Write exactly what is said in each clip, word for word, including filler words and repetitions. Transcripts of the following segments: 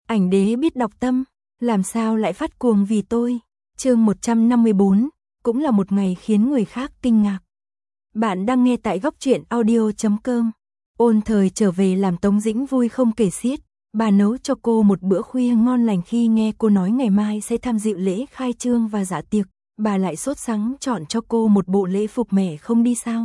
ảnh đế biết đọc tâm, làm sao lại phát cuồng vì tôi. Chương một trăm năm mươi bốn, cũng là một ngày khiến người khác kinh ngạc. Bạn đang nghe tại góc truyện audio chấm com. Ôn Thời trở về làm Tống Dĩnh vui không kể xiết, bà nấu cho cô một bữa khuya ngon lành. Khi nghe cô nói ngày mai sẽ tham dự lễ khai trương và dạ tiệc, bà lại sốt sắng chọn cho cô một bộ lễ phục. Mẹ không đi sao?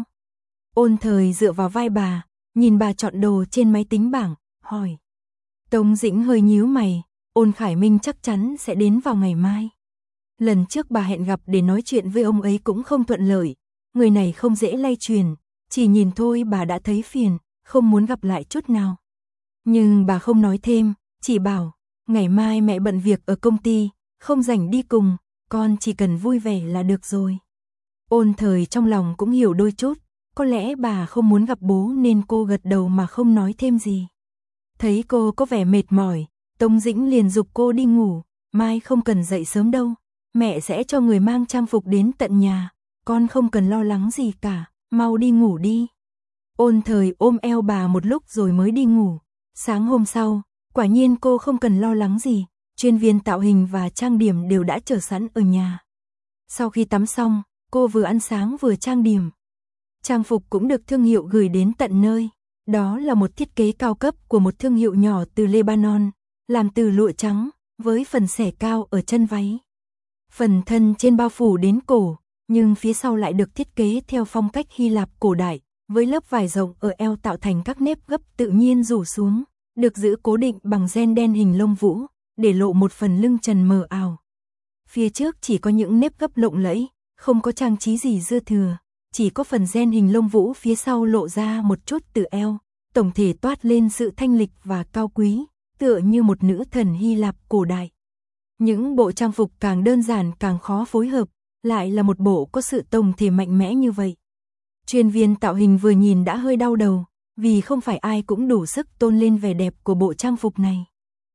Ôn Thời dựa vào vai bà, nhìn bà chọn đồ trên máy tính bảng, hỏi. Tống Dĩnh hơi nhíu mày, Ôn Khải Minh chắc chắn sẽ đến vào ngày mai. Lần trước bà hẹn gặp để nói chuyện với ông ấy cũng không thuận lợi, người này không dễ lay truyền, chỉ nhìn thôi bà đã thấy phiền, không muốn gặp lại chút nào. Nhưng bà không nói thêm, chỉ bảo, ngày mai mẹ bận việc ở công ty, không rảnh đi cùng, con chỉ cần vui vẻ là được rồi. Ôn Thời trong lòng cũng hiểu đôi chút, có lẽ bà không muốn gặp bố nên cô gật đầu mà không nói thêm gì. Thấy cô có vẻ mệt mỏi, Tống Dĩnh liền giục cô đi ngủ, mai không cần dậy sớm đâu, mẹ sẽ cho người mang trang phục đến tận nhà, con không cần lo lắng gì cả, mau đi ngủ đi. Ôn Thời ôm eo bà một lúc rồi mới đi ngủ. Sáng hôm sau, quả nhiên cô không cần lo lắng gì, chuyên viên tạo hình và trang điểm đều đã chờ sẵn ở nhà. Sau khi tắm xong, cô vừa ăn sáng vừa trang điểm. Trang phục cũng được thương hiệu gửi đến tận nơi. Đó là một thiết kế cao cấp của một thương hiệu nhỏ từ Lebanon, làm từ lụa trắng, với phần xẻ cao ở chân váy. Phần thân trên bao phủ đến cổ, nhưng phía sau lại được thiết kế theo phong cách Hy Lạp cổ đại, với lớp vải rộng ở eo tạo thành các nếp gấp tự nhiên rủ xuống, được giữ cố định bằng ren đen hình lông vũ, để lộ một phần lưng trần mờ ảo. Phía trước chỉ có những nếp gấp lộng lẫy, không có trang trí gì dư thừa, chỉ có phần ren hình lông vũ phía sau lộ ra một chút từ eo, tổng thể toát lên sự thanh lịch và cao quý, tựa như một nữ thần Hy Lạp cổ đại. Những bộ trang phục càng đơn giản càng khó phối hợp, lại là một bộ có sự tổng thể mạnh mẽ như vậy. Chuyên viên tạo hình vừa nhìn đã hơi đau đầu, vì không phải ai cũng đủ sức tôn lên vẻ đẹp của bộ trang phục này.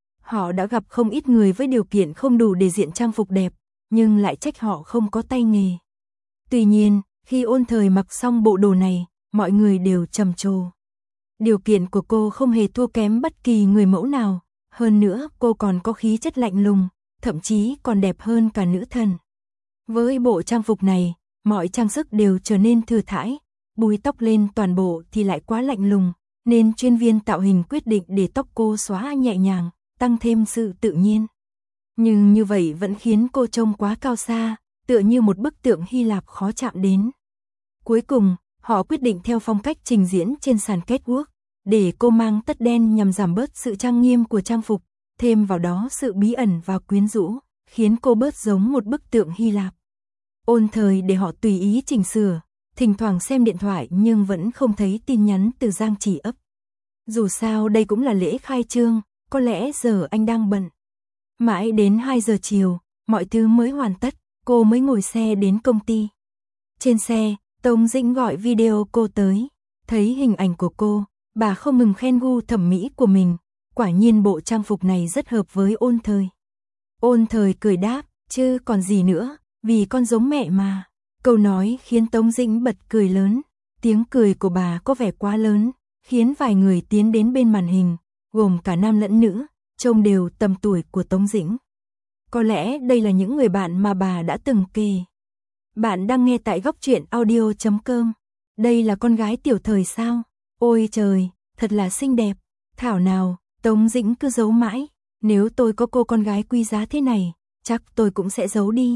Họ đã gặp không ít người với điều kiện không đủ để diện trang phục đẹp, nhưng lại trách họ không có tay nghề. Tuy nhiên, khi Ôn Thời mặc xong bộ đồ này, mọi người đều trầm trồ. Điều kiện của cô không hề thua kém bất kỳ người mẫu nào, hơn nữa cô còn có khí chất lạnh lùng, thậm chí còn đẹp hơn cả nữ thần. Với bộ trang phục này, mọi trang sức đều trở nên thư thái, búi tóc lên toàn bộ thì lại quá lạnh lùng, nên chuyên viên tạo hình quyết định để tóc cô xóa nhẹ nhàng, tăng thêm sự tự nhiên. Nhưng như vậy vẫn khiến cô trông quá cao xa, tựa như một bức tượng Hy Lạp khó chạm đến. Cuối cùng, họ quyết định theo phong cách trình diễn trên sàn catwalk, để cô mang tất đen nhằm giảm bớt sự trang nghiêm của trang phục, thêm vào đó sự bí ẩn và quyến rũ, khiến cô bớt giống một bức tượng Hy Lạp. Ôn Thời để họ tùy ý chỉnh sửa, thỉnh thoảng xem điện thoại nhưng vẫn không thấy tin nhắn từ Giang Chỉ Ấp. Dù sao đây cũng là lễ khai trương, có lẽ giờ anh đang bận. Mãi đến hai giờ chiều, mọi thứ mới hoàn tất, cô mới ngồi xe đến công ty. Trên xe, Tống Dĩnh gọi video cô tới, thấy hình ảnh của cô, bà không ngừng khen gu thẩm mỹ của mình, quả nhiên bộ trang phục này rất hợp với Ôn Thời. Ôn Thời cười đáp, chứ còn gì nữa, vì con giống mẹ mà. Câu nói khiến Tống Dĩnh bật cười lớn, tiếng cười của bà có vẻ quá lớn, khiến vài người tiến đến bên màn hình, gồm cả nam lẫn nữ, trông đều tầm tuổi của Tống Dĩnh. Có lẽ đây là những người bạn mà bà đã từng kề. Bạn đang nghe tại góc truyện audio chấm com. Đây là con gái Tiểu Thời sao? Ôi trời, thật là xinh đẹp. Thảo nào, Tống Dĩnh cứ giấu mãi, nếu tôi có cô con gái quý giá thế này, chắc tôi cũng sẽ giấu đi.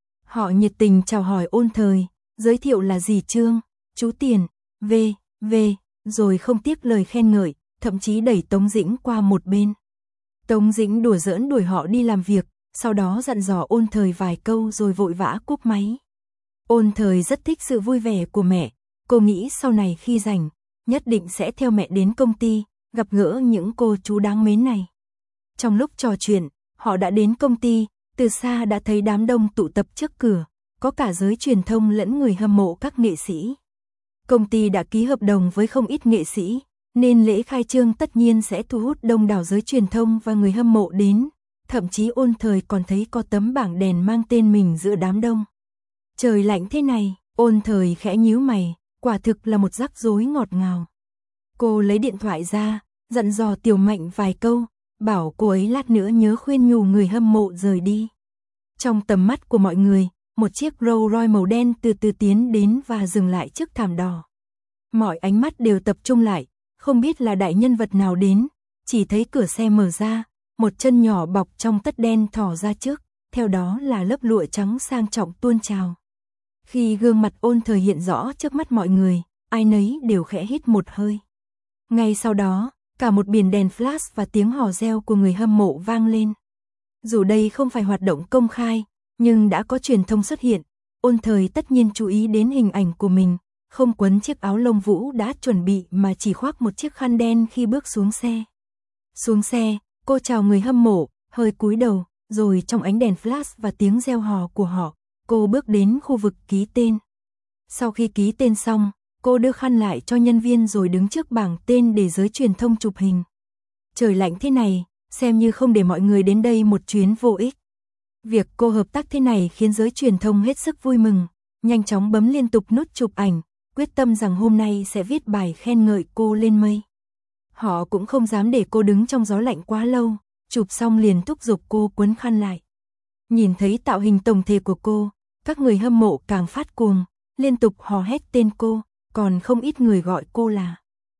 Họ nhiệt tình chào hỏi Ôn Thời, giới thiệu là dì Trương, chú Tiền, V, V, rồi không tiếc lời khen ngợi, thậm chí đẩy Tống Dĩnh qua một bên. Tống Dĩnh đùa giỡn đuổi họ đi làm việc, sau đó dặn dò Ôn Thời vài câu rồi vội vã cúp máy. Ôn Thời rất thích sự vui vẻ của mẹ, cô nghĩ sau này khi rảnh, nhất định sẽ theo mẹ đến công ty, gặp gỡ những cô chú đáng mến này. Trong lúc trò chuyện, họ đã đến công ty, từ xa đã thấy đám đông tụ tập trước cửa, có cả giới truyền thông lẫn người hâm mộ các nghệ sĩ. Công ty đã ký hợp đồng với không ít nghệ sĩ, nên lễ khai trương tất nhiên sẽ thu hút đông đảo giới truyền thông và người hâm mộ đến, thậm chí Ôn Thời còn thấy có tấm bảng đèn mang tên mình giữa đám đông. Trời lạnh thế này, Ôn Thời khẽ nhíu mày, quả thực là một rắc rối ngọt ngào. Cô lấy điện thoại ra, dặn dò Tiểu Mạnh vài câu, bảo cô ấy lát nữa nhớ khuyên nhủ người hâm mộ rời đi. Trong tầm mắt của mọi người, một chiếc Rolls Royce màu đen từ từ tiến đến và dừng lại trước thảm đỏ. Mọi ánh mắt đều tập trung lại, không biết là đại nhân vật nào đến, chỉ thấy cửa xe mở ra, một chân nhỏ bọc trong tất đen thò ra trước, theo đó là lớp lụa trắng sang trọng tuôn trào. Khi gương mặt Ôn Thời hiện rõ trước mắt mọi người, ai nấy đều khẽ hít một hơi. Ngay sau đó, cả một biển đèn flash và tiếng hò reo của người hâm mộ vang lên. Dù đây không phải hoạt động công khai, nhưng đã có truyền thông xuất hiện, Ôn Thời tất nhiên chú ý đến hình ảnh của mình, không quấn chiếc áo lông vũ đã chuẩn bị mà chỉ khoác một chiếc khăn đen khi bước xuống xe. Xuống xe, cô chào người hâm mộ, hơi cúi đầu, rồi trong ánh đèn flash và tiếng reo hò của họ, cô bước đến khu vực ký tên. Sau khi ký tên xong, cô đưa khăn lại cho nhân viên rồi đứng trước bảng tên để giới truyền thông chụp hình. Trời lạnh thế này, xem như không để mọi người đến đây một chuyến vô ích. Việc cô hợp tác thế này khiến giới truyền thông hết sức vui mừng, nhanh chóng bấm liên tục nút chụp ảnh, quyết tâm rằng hôm nay sẽ viết bài khen ngợi cô lên mây. Họ cũng không dám để cô đứng trong gió lạnh quá lâu, chụp xong liền thúc giục cô quấn khăn lại. Nhìn thấy tạo hình tổng thể của cô, các người hâm mộ càng phát cuồng, liên tục hò hét tên cô, còn không ít người gọi cô là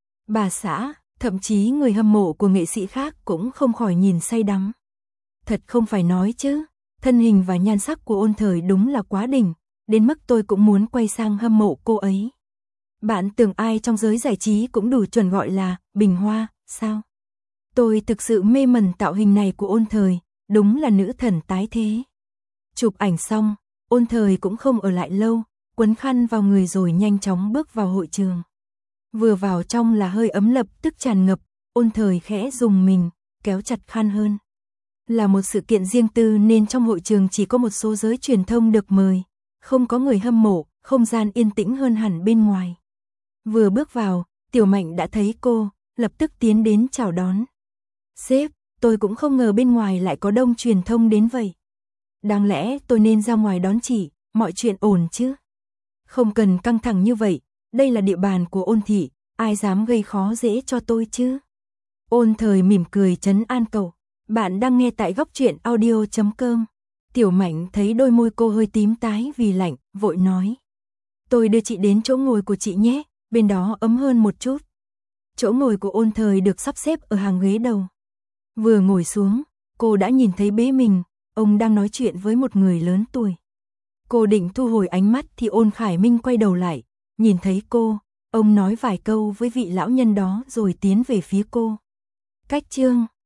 bà xã, thậm chí người hâm mộ của nghệ sĩ khác cũng không khỏi nhìn say đắm. Thật không phải nói chứ, thân hình và nhan sắc của Ôn Thời đúng là quá đỉnh, đến mức tôi cũng muốn quay sang hâm mộ cô ấy. Bạn tưởng ai trong giới giải trí cũng đủ chuẩn gọi là bình hoa, sao? Tôi thực sự mê mẩn tạo hình này của Ôn Thời, đúng là nữ thần tái thế. Chụp ảnh xong, Ôn Thời cũng không ở lại lâu, quấn khăn vào người rồi nhanh chóng bước vào hội trường. Vừa vào trong là hơi ấm lập tức tràn ngập, Ôn Thời khẽ rùng mình, kéo chặt khăn hơn. Là một sự kiện riêng tư nên trong hội trường chỉ có một số giới truyền thông được mời, không có người hâm mộ, không gian yên tĩnh hơn hẳn bên ngoài. Vừa bước vào, Tiểu Mạnh đã thấy cô, lập tức tiến đến chào đón. Sếp, tôi cũng không ngờ bên ngoài lại có đông truyền thông đến vậy. Đáng lẽ tôi nên ra ngoài đón chị, mọi chuyện ổn chứ? Không cần căng thẳng như vậy, đây là địa bàn của Ôn thị, ai dám gây khó dễ cho tôi chứ? Ôn Thời mỉm cười trấn an cậu. Bạn đang nghe tại góc truyện audio chấm com. Tiểu Mạnh thấy đôi môi cô hơi tím tái vì lạnh, vội nói. Tôi đưa chị đến chỗ ngồi của chị nhé, bên đó ấm hơn một chút. Chỗ ngồi của Ôn Thời được sắp xếp ở hàng ghế đầu. Vừa ngồi xuống, cô đã nhìn thấy bế mình, ông đang nói chuyện với một người lớn tuổi. Cô định thu hồi ánh mắt thì Ôn Khải Minh quay đầu lại, nhìn thấy cô, ông nói vài câu với vị lão nhân đó rồi tiến về phía cô. Cách chương